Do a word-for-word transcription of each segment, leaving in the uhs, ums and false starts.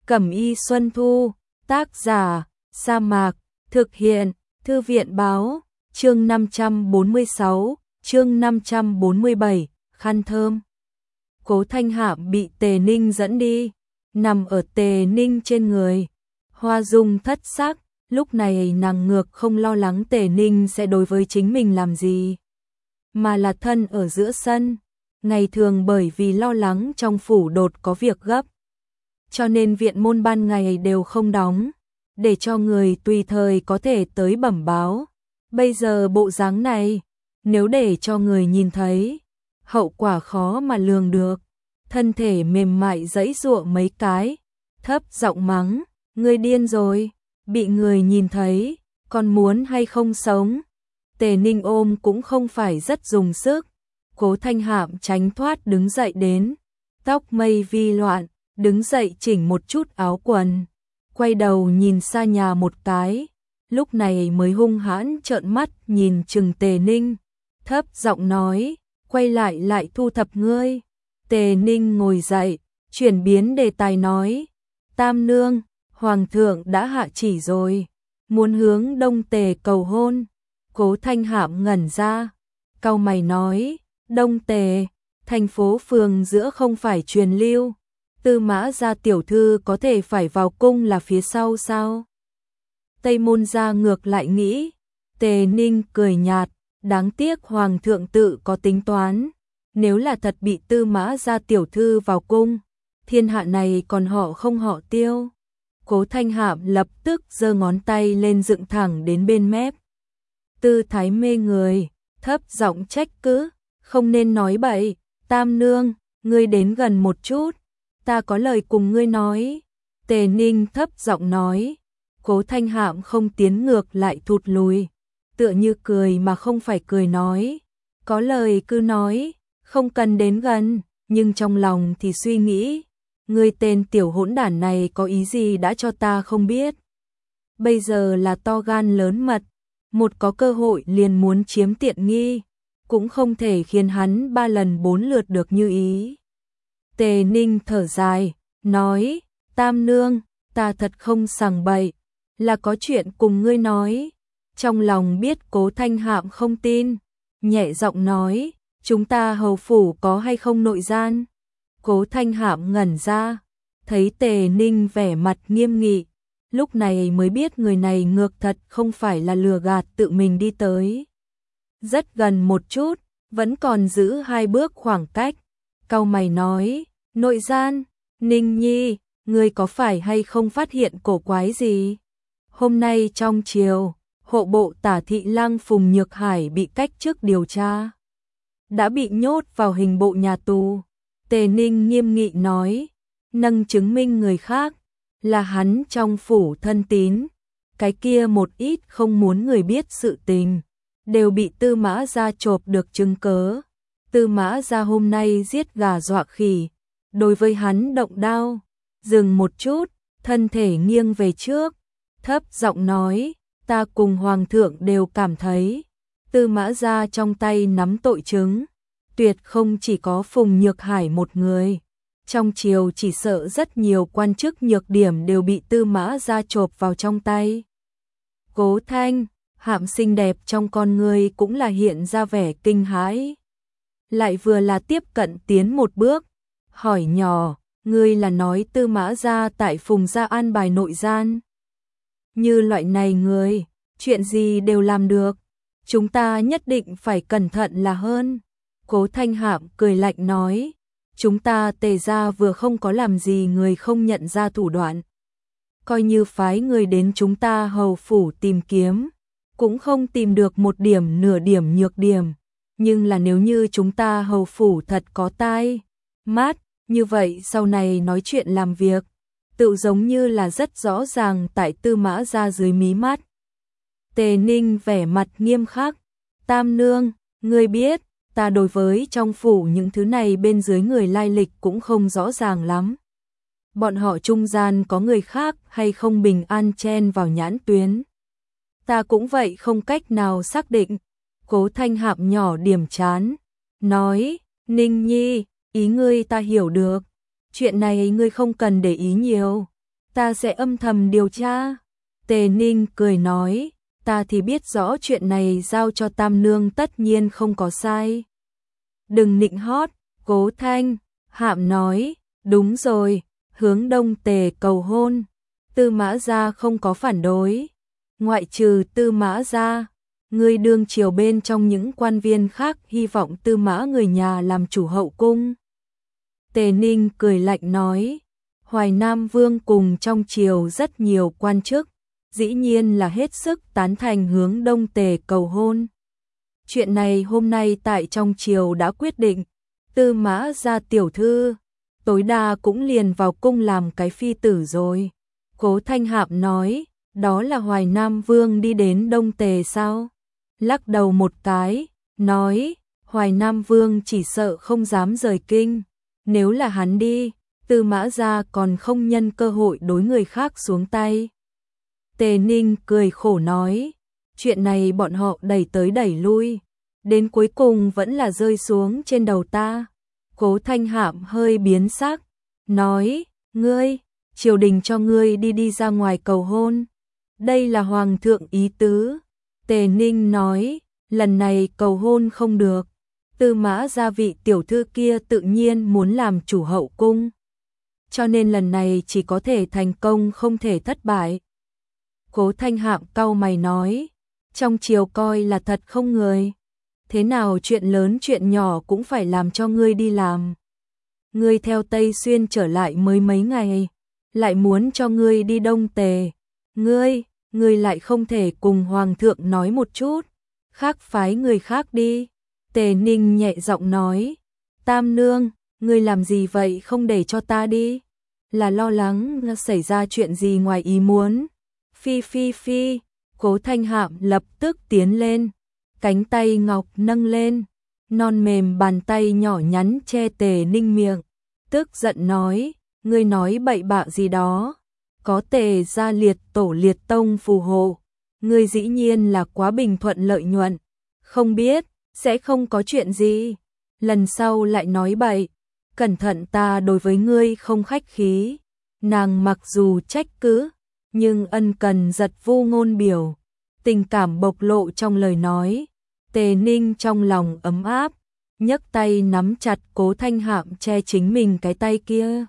Cẩm y Xuân Thu, tác giả, Sa Mạc, thực hiện, Thư viện báo, chương năm trăm bốn mươi sáu, chương năm trăm bốn mươi bảy, khăn thơm. Cố Thanh Hạm bị Tề Ninh dẫn đi, nằm ở Tề Ninh trên người. Hoa Dung thất sắc, lúc này nàng ngược không lo lắng Tề Ninh sẽ đối với chính mình làm gì, mà là thân ở giữa sân. Ngày thường bởi vì lo lắng trong phủ đột có việc gấp, cho nên viện môn ban ngày đều không đóng, để cho người tùy thời có thể tới bẩm báo. Bây giờ bộ dáng này, nếu để cho người nhìn thấy, hậu quả khó mà lường được. Thân thể mềm mại giãy giụa mấy cái, thấp giọng mắng, ngươi điên rồi, bị người nhìn thấy, còn muốn hay không sống. Tề Ninh ôm cũng không phải rất dùng sức. Cố Thanh Hạm tránh thoát đứng dậy đến, tóc mây vi loạn, đứng dậy chỉnh một chút áo quần, quay đầu nhìn xa nhà một cái, lúc này mới hung hãn trợn mắt nhìn chừng Tề Ninh, thấp giọng nói, quay lại lại thu thập ngươi. Tề Ninh ngồi dậy, chuyển biến đề tài nói, Tam nương, Hoàng thượng đã hạ chỉ rồi, muốn hướng Đông Tề cầu hôn. Cố Thanh Hạm ngẩn ra, cau mày nói, Đông Tề, thành phố phường giữa không phải truyền lưu, Tư Mã gia tiểu thư có thể phải vào cung là phía sau sao? Tây Môn gia ngược lại nghĩ. Tề Ninh cười nhạt, đáng tiếc Hoàng thượng tự có tính toán, nếu là thật bị Tư Mã gia tiểu thư vào cung, thiên hạ này còn họ không họ Tiêu. Cố Thanh Hạm lập tức giơ ngón tay lên dựng thẳng đến bên mép, tư thái mê người, thấp giọng trách cứ, không nên nói bậy. Tam nương, ngươi đến gần một chút, ta có lời cùng ngươi nói. Tề Ninh thấp giọng nói. Cố Thanh Hạm không tiến ngược lại thụt lùi, tựa như cười mà không phải cười nói, có lời cứ nói, không cần đến gần. Nhưng trong lòng thì suy nghĩ, ngươi tên tiểu hỗn đản này có ý gì đã cho ta không biết. Bây giờ là to gan lớn mật, một có cơ hội liền muốn chiếm tiện nghi, cũng không thể khiến hắn ba lần bốn lượt được như ý. Tề Ninh thở dài, nói, Tam nương, ta thật không sằng bậy, là có chuyện cùng ngươi nói. Trong lòng biết Cố Thanh Hạm không tin, nhẹ giọng nói, chúng ta hầu phủ có hay không nội gian? Cố Thanh Hạm ngẩn ra, thấy Tề Ninh vẻ mặt nghiêm nghị, lúc này mới biết người này ngược thật không phải là lừa gạt tự mình đi tới. Rất gần một chút, vẫn còn giữ hai bước khoảng cách, cau mày nói, nội gian, Ninh Nhi, ngươi có phải hay không phát hiện cổ quái gì? Hôm nay trong chiều, hộ bộ Tả thị lang Phùng Nhược Hải bị cách chức điều tra, đã bị nhốt vào hình bộ nhà tù. Tề Ninh nghiêm nghị nói, nâng chứng minh người khác, là hắn trong phủ thân tín, cái kia một ít không muốn người biết sự tình, đều bị Tư Mã gia chộp được chứng cớ. Tư Mã gia hôm nay giết gà dọa khỉ, đối với hắn động đao. Dừng một chút, thân thể nghiêng về trước, thấp giọng nói, ta cùng Hoàng thượng đều cảm thấy, Tư Mã gia trong tay nắm tội chứng, tuyệt không chỉ có Phùng Nhược Hải một người. Trong triều chỉ sợ rất nhiều quan chức nhược điểm đều bị Tư Mã gia chộp vào trong tay. Cố Thanh Hạm xinh đẹp trong con người cũng là hiện ra vẻ kinh hãi, lại vừa là tiếp cận tiến một bước, hỏi nhỏ, ngươi là nói Tư Mã gia tại Phùng gia an bài nội gian? Như loại này người, chuyện gì đều làm được, chúng ta nhất định phải cẩn thận là hơn. Cố Thanh Hạm cười lạnh nói, chúng ta Tề gia vừa không có làm gì người không nhận ra thủ đoạn, coi như phái người đến chúng ta hầu phủ tìm kiếm, cũng không tìm được một điểm nửa điểm nhược điểm. Nhưng là nếu như chúng ta hầu phủ thật có tai mắt, như vậy sau này nói chuyện làm việc, tự giống như là rất rõ ràng tại Tư Mã gia dưới mí mắt. Tề Ninh vẻ mặt nghiêm khắc, Tam nương, ngươi biết, ta đối với trong phủ những thứ này bên dưới người lai lịch cũng không rõ ràng lắm. Bọn họ trung gian có người khác hay không bình an chen vào nhãn tuyến, ta cũng vậy không cách nào xác định. Cố Thanh Hạm nhỏ điểm chán, nói, Ninh Nhi, ý ngươi ta hiểu được, chuyện này ngươi không cần để ý nhiều, Ta sẽ âm thầm điều tra. Tề Ninh cười nói, ta thì biết rõ chuyện này giao cho Tam Nương tất nhiên không có sai. Đừng nịnh hót, Cố Thanh Hạm nói, đúng rồi, hướng Đông Tề cầu hôn. Tư Mã gia không có phản đối. Ngoại trừ Tư Mã gia, người đương triều bên trong những quan viên khác hy vọng Tư Mã người nhà làm chủ hậu cung. Tề Ninh cười lạnh nói, Hoài Nam Vương cùng trong triều rất nhiều quan chức, dĩ nhiên là hết sức tán thành hướng Đông Tề cầu hôn. Chuyện này hôm nay tại trong triều đã quyết định, Tư Mã gia tiểu thư, tối đa cũng liền vào cung làm cái phi tử rồi. Cố Thanh Hạm nói, đó là Hoài Nam Vương đi đến Đông Tề sao? Lắc đầu một cái, nói, Hoài Nam Vương chỉ sợ không dám rời kinh. Nếu là hắn đi, Tư Mã gia còn không nhân cơ hội đối người khác xuống tay. Tề Ninh cười khổ nói, chuyện này bọn họ đẩy tới đẩy lui, đến cuối cùng vẫn là rơi xuống trên đầu ta. Cố Thanh Hạm hơi biến sắc, nói, ngươi, triều đình cho ngươi đi đi ra ngoài cầu hôn. Đây là hoàng thượng ý tứ. Tề Ninh nói, lần này cầu hôn không được. Tư Mã gia vị tiểu thư kia tự nhiên muốn làm chủ hậu cung. Cho nên lần này chỉ có thể thành công không thể thất bại. Cố Thanh Hạm cau mày nói, trong triều coi là thật không người. Thế nào chuyện lớn chuyện nhỏ cũng phải làm cho ngươi đi làm. Ngươi theo Tây Xuyên trở lại mới mấy ngày, lại muốn cho ngươi đi Đông Tề. Ngươi, ngươi lại không thể cùng hoàng thượng nói một chút, khác phái người khác đi. Tề Ninh nhẹ giọng nói, Tam Nương, ngươi làm gì vậy không để cho ta đi? Là lo lắng xảy ra chuyện gì ngoài ý muốn? Phi phi phi, Cố Thanh Hạm lập tức tiến lên, cánh tay ngọc nâng lên, non mềm bàn tay nhỏ nhắn che Tề Ninh miệng, tức giận nói, ngươi nói bậy bạ gì đó, có Tề gia liệt tổ liệt tông phù hộ, ngươi dĩ nhiên là quá bình thuận lợi nhuận, không biết, sẽ không có chuyện gì, lần sau lại nói bậy, cẩn thận ta đối với ngươi không khách khí. Nàng mặc dù trách cứ, nhưng ân cần giật vô ngôn biểu, tình cảm bộc lộ trong lời nói. Tề Ninh trong lòng ấm áp, nhấc tay nắm chặt Cố Thanh Hạm che chính mình cái tay kia.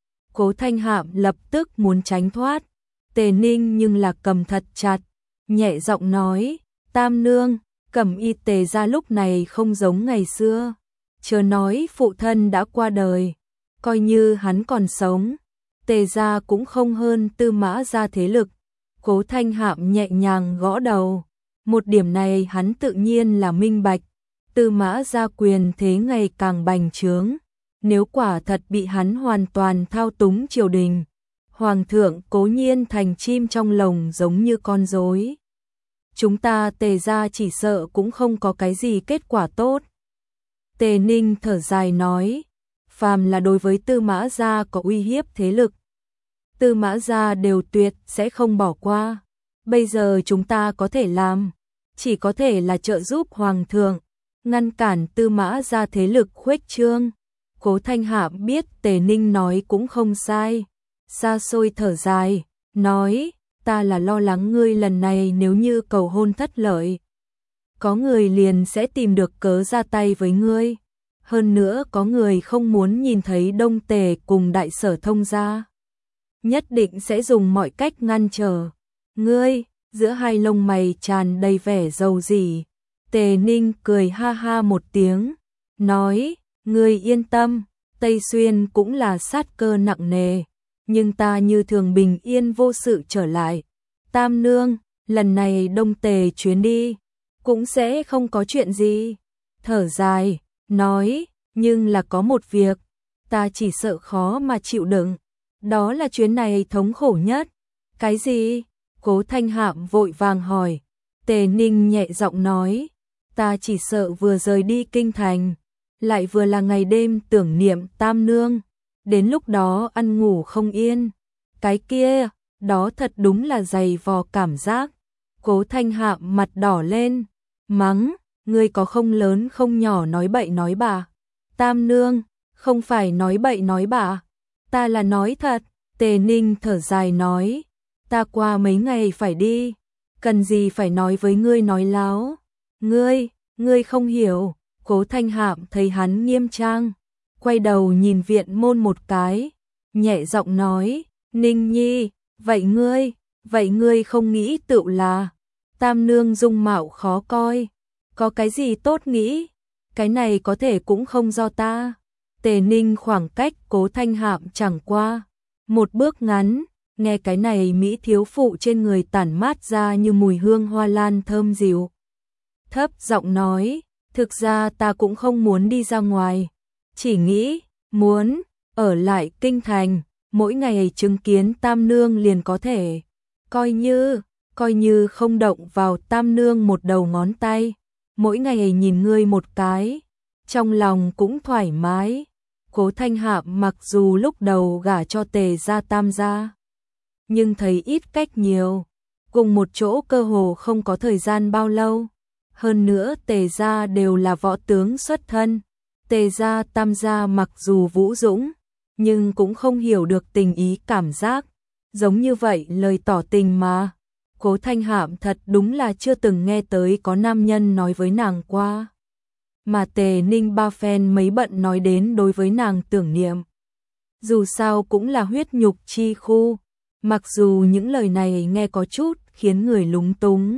Cố Thanh Hạm lập tức muốn tránh thoát, Tề Ninh nhưng là cầm thật chặt, nhẹ giọng nói, Tam Nương, Cẩm Y Tề gia lúc này không giống ngày xưa, chớ nói phụ thân đã qua đời, coi như hắn còn sống, Tề gia cũng không hơn Tư Mã gia thế lực. Cố Thanh Hạm nhẹ nhàng gõ đầu, một điểm này hắn tự nhiên là minh bạch, Tư Mã gia quyền thế ngày càng bành trướng, nếu quả thật bị hắn hoàn toàn thao túng triều đình, hoàng thượng cố nhiên thành chim trong lồng giống như con rối. Chúng ta Tề gia chỉ sợ cũng không có cái gì kết quả tốt. Tề Ninh thở dài nói, phàm là đối với Tư Mã gia có uy hiếp thế lực, Tư Mã gia đều tuyệt sẽ không bỏ qua. Bây giờ chúng ta có thể làm, chỉ có thể là trợ giúp hoàng thượng, ngăn cản Tư Mã gia thế lực khuếch trương. Cố Thanh Hạm biết Tề Ninh nói cũng không sai, xa xôi thở dài, nói, ta là lo lắng ngươi lần này nếu như cầu hôn thất lợi, có người liền sẽ tìm được cớ ra tay với ngươi. Hơn nữa có người không muốn nhìn thấy Đông Tề cùng Đại Sở thông gia, nhất định sẽ dùng mọi cách ngăn trở ngươi. Giữa hai lông mày tràn đầy vẻ dầu dỉ, Tề Ninh cười ha ha một tiếng, nói, ngươi yên tâm, Tây Xuyên cũng là sát cơ nặng nề, nhưng ta như thường bình yên vô sự trở lại. Tam Nương, lần này Đông Tề chuyến đi, cũng sẽ không có chuyện gì. Thở dài, nói, nhưng là có một việc, ta chỉ sợ khó mà chịu đựng, đó là chuyến này thống khổ nhất. Cái gì? Cố Thanh Hạm vội vàng hỏi. Tề Ninh nhẹ giọng nói, ta chỉ sợ vừa rời đi kinh thành, lại vừa là ngày đêm tưởng niệm Tam Nương, đến lúc đó ăn ngủ không yên. Cái kia, đó thật đúng là dày vò cảm giác. Cố Thanh Hạm mặt đỏ lên, mắng, ngươi có không lớn không nhỏ nói bậy nói bạ. Tam Nương, không phải nói bậy nói bạ, ta là nói thật. Tề Ninh thở dài nói, ta qua mấy ngày phải đi, cần gì phải nói với ngươi nói láo. Ngươi, ngươi không hiểu. Cố Thanh Hạm thấy hắn nghiêm trang, quay đầu nhìn Viện Môn một cái, nhẹ giọng nói, Ninh Nhi, vậy ngươi, vậy ngươi không nghĩ tựu là Tam nương dung mạo khó coi, có cái gì tốt nghĩ, cái này có thể cũng không do ta. Tề Ninh khoảng cách Cố Thanh Hạm chẳng qua một bước ngắn, nghe cái này mỹ thiếu phụ trên người tản mát ra như mùi hương hoa lan thơm dịu. Thấp giọng nói, thực ra ta cũng không muốn đi ra ngoài, chỉ nghĩ, muốn, ở lại kinh thành, mỗi ngày chứng kiến Tam nương liền có thể, coi như, coi như không động vào Tam nương một đầu ngón tay, mỗi ngày nhìn ngươi một cái, trong lòng cũng thoải mái. Cố Thanh Hạm mặc dù lúc đầu gả cho Tề gia Tam gia, nhưng thấy ít cách nhiều, cùng một chỗ cơ hồ không có thời gian bao lâu. Hơn nữa Tề gia đều là võ tướng xuất thân, Tề gia Tam gia mặc dù vũ dũng, nhưng cũng không hiểu được tình ý cảm giác, giống như vậy lời tỏ tình mà. Cố Thanh Hạm thật đúng là chưa từng nghe tới có nam nhân nói với nàng qua. Mà Tề Ninh ba phen mấy bận nói đến đối với nàng tưởng niệm. Dù sao cũng là huyết nhục chi khu, mặc dù những lời này nghe có chút khiến người lúng túng.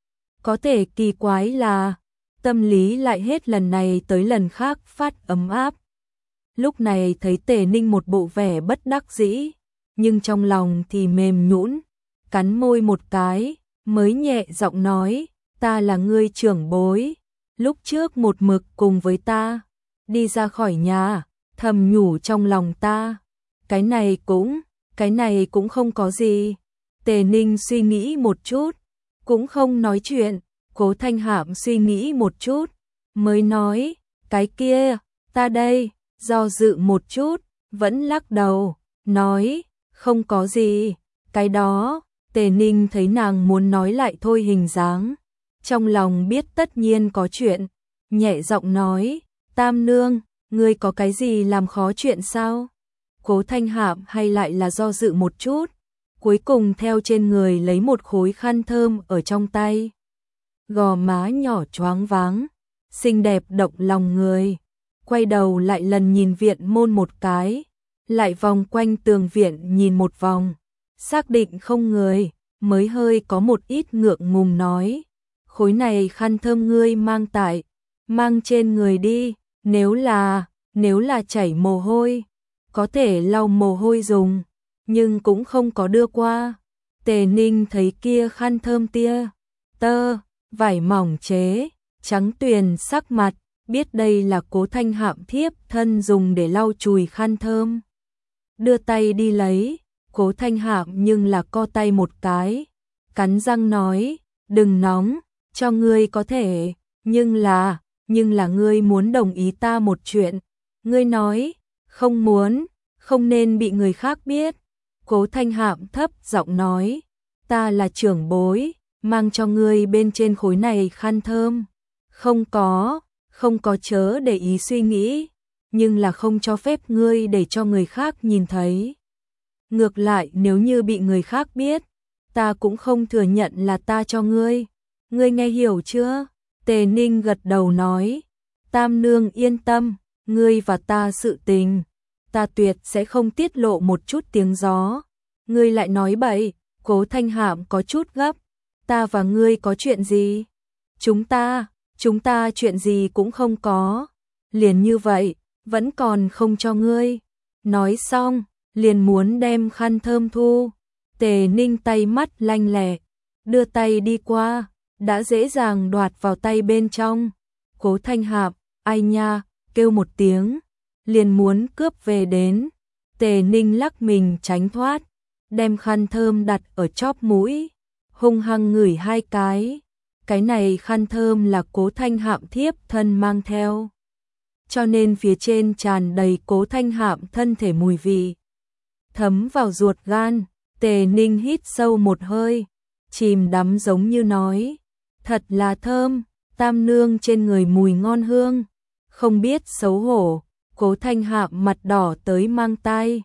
Có thể kỳ quái là, tâm lý lại hết lần này tới lần khác phát ấm áp. Lúc này thấy Tề Ninh một bộ vẻ bất đắc dĩ, nhưng trong lòng thì mềm nhũn, cắn môi một cái, mới nhẹ giọng nói, ta là ngươi trưởng bối, lúc trước một mực cùng với ta, đi ra khỏi nhà, thầm nhủ trong lòng ta, cái này cũng, cái này cũng không có gì. Tề Ninh suy nghĩ một chút, cũng không nói chuyện. Cố Thanh Hạm suy nghĩ một chút, mới nói, cái kia, ta đây, do dự một chút, vẫn lắc đầu, nói, không có gì, cái đó. Tề Ninh thấy nàng muốn nói lại thôi hình dáng, trong lòng biết tất nhiên có chuyện, nhẹ giọng nói, Tam nương, ngươi có cái gì làm khó chuyện sao? Cố Thanh Hạm hay lại là do dự một chút, cuối cùng theo trên người lấy một khối khăn thơm ở trong tay. Gò má nhỏ choáng váng, xinh đẹp động lòng người, quay đầu lại lần nhìn Viện Môn một cái, lại vòng quanh tường viện nhìn một vòng, xác định không người, mới hơi có một ít ngượng ngùng nói, khối này khăn thơm ngươi mang tại, mang trên người đi, nếu là, nếu là chảy mồ hôi, có thể lau mồ hôi dùng, nhưng cũng không có đưa qua. Tề Ninh thấy kia khăn thơm tia, tơ, vải mỏng chế, trắng tuyền sắc mặt, biết đây là Cố Thanh Hạm thiếp thân dùng để lau chùi khăn thơm. Đưa tay đi lấy, Cố Thanh Hạm nhưng là co tay một cái, cắn răng nói, đừng nóng, cho ngươi có thể, nhưng là, nhưng là ngươi muốn đồng ý ta một chuyện. Ngươi nói, không muốn, không nên bị người khác biết. Cố Thanh Hạm thấp giọng nói, ta là trưởng bối, mang cho ngươi bên trên khối này khăn thơm. Không có, không có chớ để ý suy nghĩ, nhưng là không cho phép ngươi để cho người khác nhìn thấy. Ngược lại nếu như bị người khác biết, ta cũng không thừa nhận là ta cho ngươi. Ngươi nghe hiểu chưa? Tề Ninh gật đầu nói, Tam nương yên tâm, ngươi và ta sự tình, ta tuyệt sẽ không tiết lộ một chút tiếng gió. Ngươi lại nói bậy. Cố Thanh Hạm có chút gấp, ta và ngươi có chuyện gì? Chúng ta, chúng ta chuyện gì cũng không có, liền như vậy, vẫn còn không cho ngươi. Nói xong, liền muốn đem khăn thơm thu. Tề Ninh tay mắt lanh lẹ, đưa tay đi qua, đã dễ dàng đoạt vào tay bên trong. Cố Thanh Hạm, ai nha, kêu một tiếng, liền muốn cướp về đến. Tề Ninh lắc mình tránh thoát, đem khăn thơm đặt ở chóp mũi, hung hăng ngửi hai cái. Cái này khăn thơm là Cố Thanh Hạm thiếp thân mang theo, cho nên phía trên tràn đầy Cố Thanh Hạm thân thể mùi vị, thấm vào ruột gan. Tề Ninh hít sâu một hơi, chìm đắm giống như nói, thật là thơm, Tam nương trên người mùi ngon hương. Không biết xấu hổ, Cố Thanh Hạm mặt đỏ tới mang tai,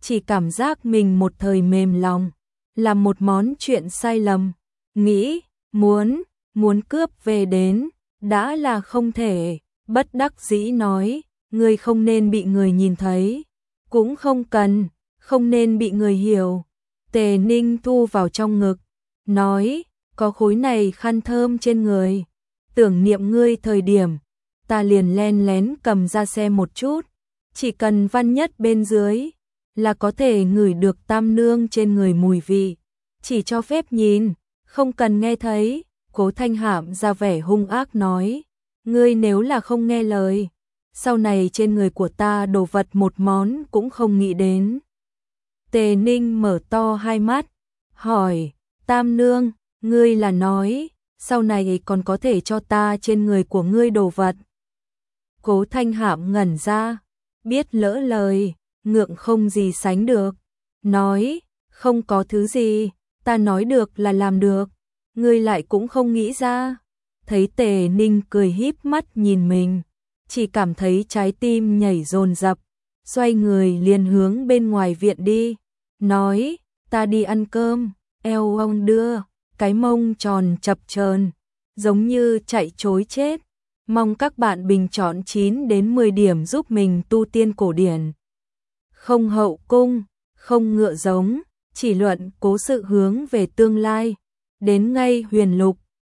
chỉ cảm giác mình một thời mềm lòng, làm một món chuyện sai lầm, nghĩ, muốn, muốn cướp về đến, đã là không thể, bất đắc dĩ nói, ngươi không nên bị người nhìn thấy, cũng không cần, không nên bị người hiểu. Tề Ninh thu vào trong ngực, nói, có khối này khăn thơm trên người, tưởng niệm ngươi thời điểm, ta liền len lén cầm ra xem một chút, chỉ cần văn nhất bên dưới, là có thể ngửi được tam nương trên người mùi vị, chỉ cho phép nhìn, không cần nghe thấy. Cố Thanh Hạm ra vẻ hung ác nói, ngươi nếu là không nghe lời, sau này trên người của ta đồ vật một món cũng không nghĩ đến. Tề Ninh mở to hai mắt, hỏi, tam nương, ngươi là nói, sau này còn có thể cho ta trên người của ngươi đồ vật. Cố Thanh Hạm ngẩn ra, biết lỡ lời, ngượng không gì sánh được, nói, không có thứ gì, ta nói được là làm được, ngươi lại cũng không nghĩ ra. Thấy Tề Ninh cười híp mắt nhìn mình, chỉ cảm thấy trái tim nhảy dồn dập, xoay người liền hướng bên ngoài viện đi, nói, ta đi ăn cơm, eo ông đưa, cái mông tròn chập chờn, giống như chạy trối chết. Mong các bạn bình chọn chín đến mười điểm giúp mình tu tiên cổ điển. Không hậu cung, không ngựa giống, chỉ luận cố sự hướng về tương lai. Đến ngay huyền lục,